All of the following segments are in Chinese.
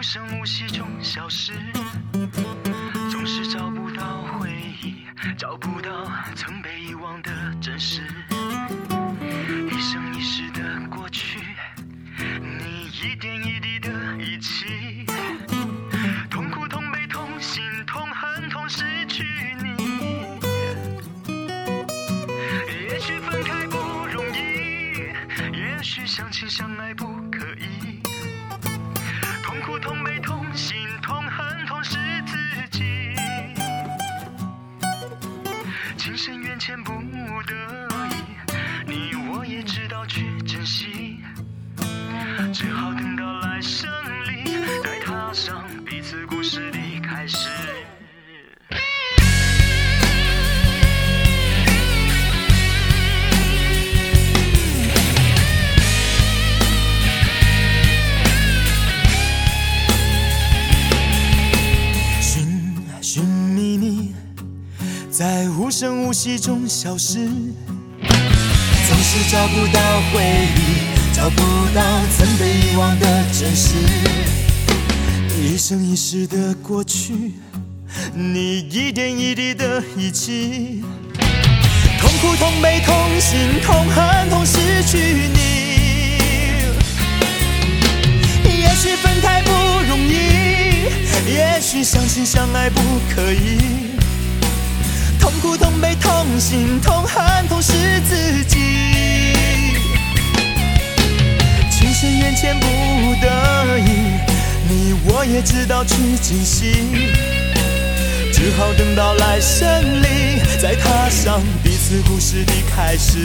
声无息中消失，总是找不到回忆，找不到曾被遗忘的真实。一生一世的过去，你一点一滴的遗弃，痛苦痛悲痛心痛恨痛失去你。也许分开不容易，也许相亲相爱不可以，痛苦痛悲痛心痛恨痛是自己，情深缘浅不得已，你我也知道去珍惜，只好等到来生里再踏上彼此故事的开始。寻觅你，在无声无息中消失，总是找不到回忆，找不到曾被遗忘的真实。一生一世的过去，你一点一滴的遗弃，痛苦痛悲痛心痛恨痛失去你。也许分开不容易，也许相亲相爱不可以，痛苦痛悲痛心痛恨痛是自己，情深缘浅不得已，你我也知道去珍惜，只好等到来生里再踏上彼此故事的开始。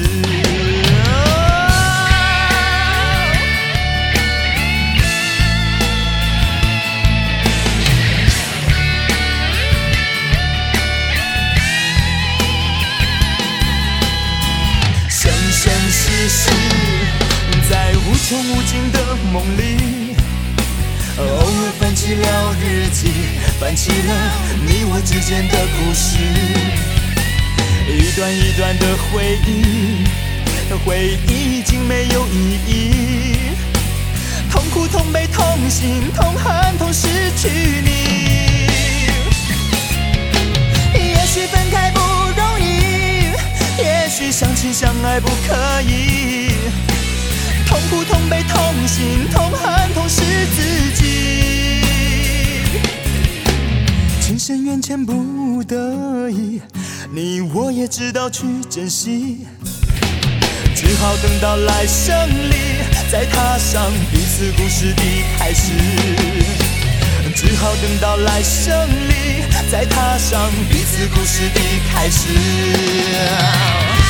是在无穷无尽的梦里，偶尔翻起了日记，翻起了你我之间的故事，一段一段的回忆，回忆已经没有意义，痛苦痛悲痛心痛恨痛失去你。也许分开不容易，也许相亲相爱不可以，痛苦痛悲痛心痛恨痛是自己，情深缘浅不得已，你我也知道去珍惜，只好等到来生里再踏上彼此故事的开始，只好等到来生里再踏上彼此故事的开始。